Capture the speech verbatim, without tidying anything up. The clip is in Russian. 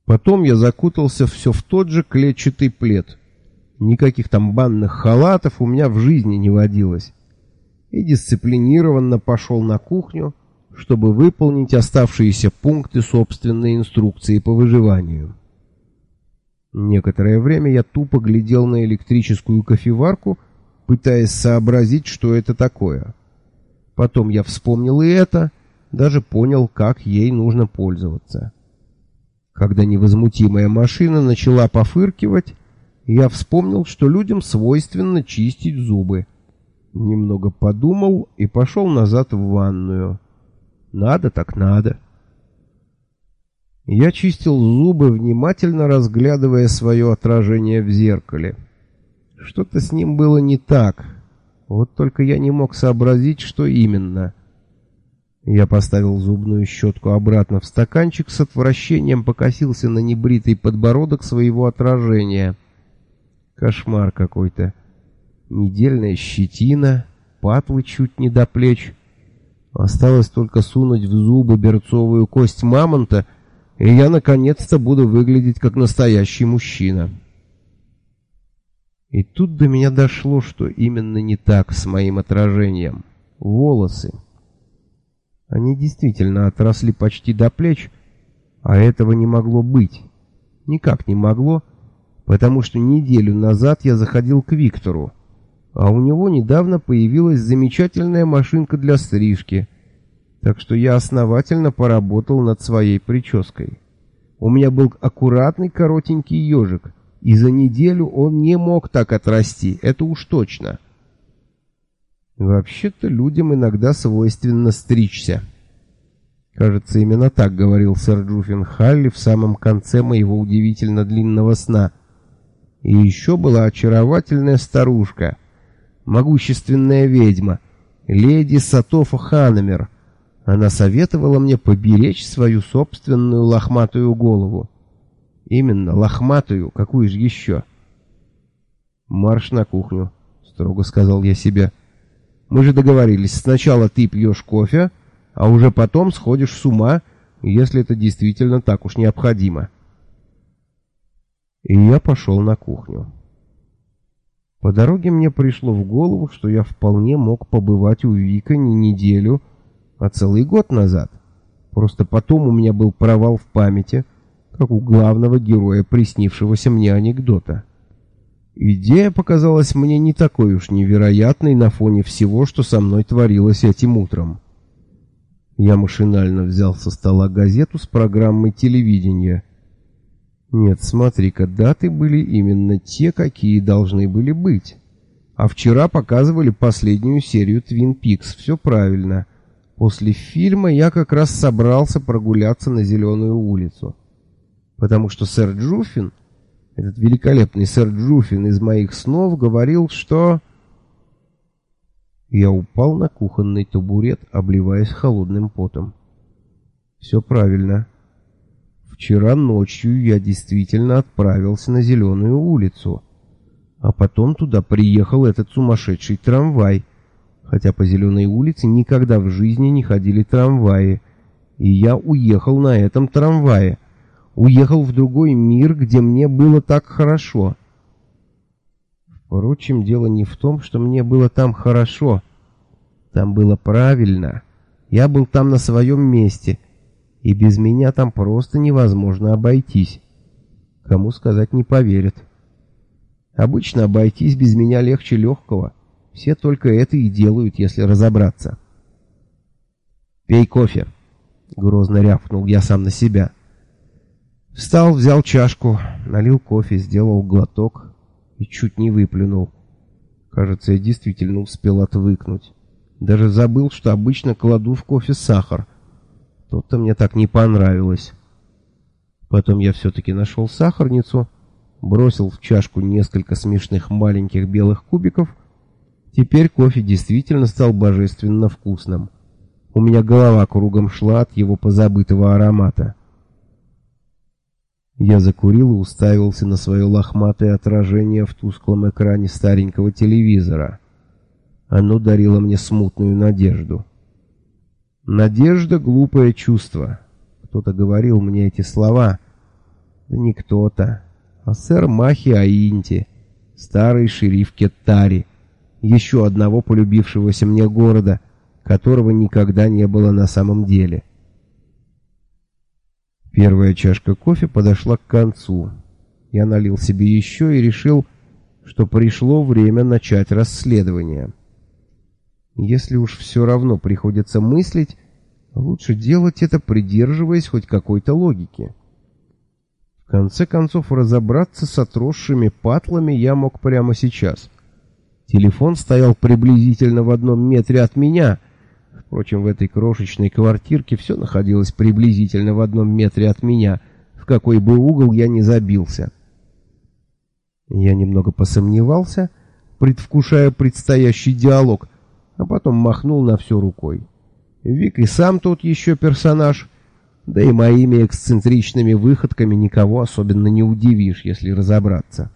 Потом я закутался все в тот же клетчатый плед. Никаких там банных халатов у меня в жизни не водилось. И дисциплинированно пошел на кухню, чтобы выполнить оставшиеся пункты собственной инструкции по выживанию. Некоторое время я тупо глядел на электрическую кофеварку, пытаясь сообразить, что это такое. Потом я вспомнил и это, даже понял, как ей нужно пользоваться. Когда невозмутимая машина начала пофыркивать, я вспомнил, что людям свойственно чистить зубы. Немного подумал и пошел назад в ванную. Надо так надо. Я чистил зубы, внимательно разглядывая свое отражение в зеркале. Что-то с ним было не так. Вот только я не мог сообразить, что именно. Я поставил зубную щетку обратно в стаканчик, с отвращением покосился на небритый подбородок своего отражения. Кошмар какой-то. Недельная щетина, патлы чуть не до плеч. Осталось только сунуть в зубы берцовую кость мамонта, и я наконец-то буду выглядеть как настоящий мужчина. И тут до меня дошло, что именно не так с моим отражением. Волосы. Они действительно отросли почти до плеч, а этого не могло быть. Никак не могло, потому что неделю назад я заходил к Виктору, а у него недавно появилась замечательная машинка для стрижки, так что я основательно поработал над своей прической. У меня был аккуратный коротенький ежик, и за неделю он не мог так отрасти, это уж точно. Вообще-то людям иногда свойственно стричься. Кажется, именно так говорил сэр Джуффин Халли в самом конце моего удивительно длинного сна. И еще была очаровательная старушка, могущественная ведьма, леди Сатофа Ханамер. Она советовала мне поберечь свою собственную лохматую голову. Именно, лохматую, какую же еще? «Марш на кухню», — строго сказал я себе. «Мы же договорились, сначала ты пьешь кофе, а уже потом сходишь с ума, если это действительно так уж необходимо». И я пошел на кухню. По дороге мне пришло в голову, что я вполне мог побывать у Вика не неделю, а целый год назад. Просто потом у меня был провал в памяти, как у главного героя приснившегося мне анекдота. Идея показалась мне не такой уж невероятной на фоне всего, что со мной творилось этим утром. Я машинально взял со стола газету с программой телевидения. Нет, смотри-ка, даты были именно те, какие должны были быть. А вчера показывали последнюю серию «Твин Пикс». Все правильно. После фильма я как раз собрался прогуляться на Зеленую улицу. Потому что сэр Джуффин, этот великолепный сэр Джуффин из моих снов, говорил, что... Я упал на кухонный табурет, обливаясь холодным потом. Все правильно. Вчера ночью я действительно отправился на Зеленую улицу. А потом туда приехал этот сумасшедший трамвай. Хотя по Зеленой улице никогда в жизни не ходили трамваи. И я уехал на этом трамвае. Уехал в другой мир, где мне было так хорошо. Впрочем, дело не в том, что мне было там хорошо. Там было правильно. Я был там на своем месте. И без меня там просто невозможно обойтись. Кому сказать, не поверят. Обычно обойтись без меня легче легкого. Все только это и делают, если разобраться. «Пей кофе», — грозно рявкнул я сам на себя. Встал, взял чашку, налил кофе, сделал глоток и чуть не выплюнул. Кажется, я действительно успел отвыкнуть. Даже забыл, что обычно кладу в кофе сахар. То-то мне так не понравилось. Потом я все-таки нашел сахарницу, бросил в чашку несколько смешных маленьких белых кубиков. Теперь кофе действительно стал божественно вкусным. У меня голова кругом шла от его позабытого аромата. Я закурил и уставился на свое лохматое отражение в тусклом экране старенького телевизора. Оно дарило мне смутную надежду. Надежда — глупое чувство. Кто-то говорил мне эти слова. Да не кто-то, а сэр Махи Аинти, старый шериф Кеттари, еще одного полюбившегося мне города, которого никогда не было на самом деле. Первая чашка кофе подошла к концу. Я налил себе еще и решил, что пришло время начать расследование. Если уж все равно приходится мыслить, лучше делать это, придерживаясь хоть какой-то логики. В конце концов, разобраться с отросшими патлами я мог прямо сейчас. Телефон стоял приблизительно в одном метре от меня. Впрочем, в этой крошечной квартирке все находилось приблизительно в одном метре от меня, в какой бы угол я ни забился. Я немного посомневался, предвкушая предстоящий диалог, а потом махнул на все рукой. Вик и сам тут еще персонаж, да и моими эксцентричными выходками никого особенно не удивишь, если разобраться.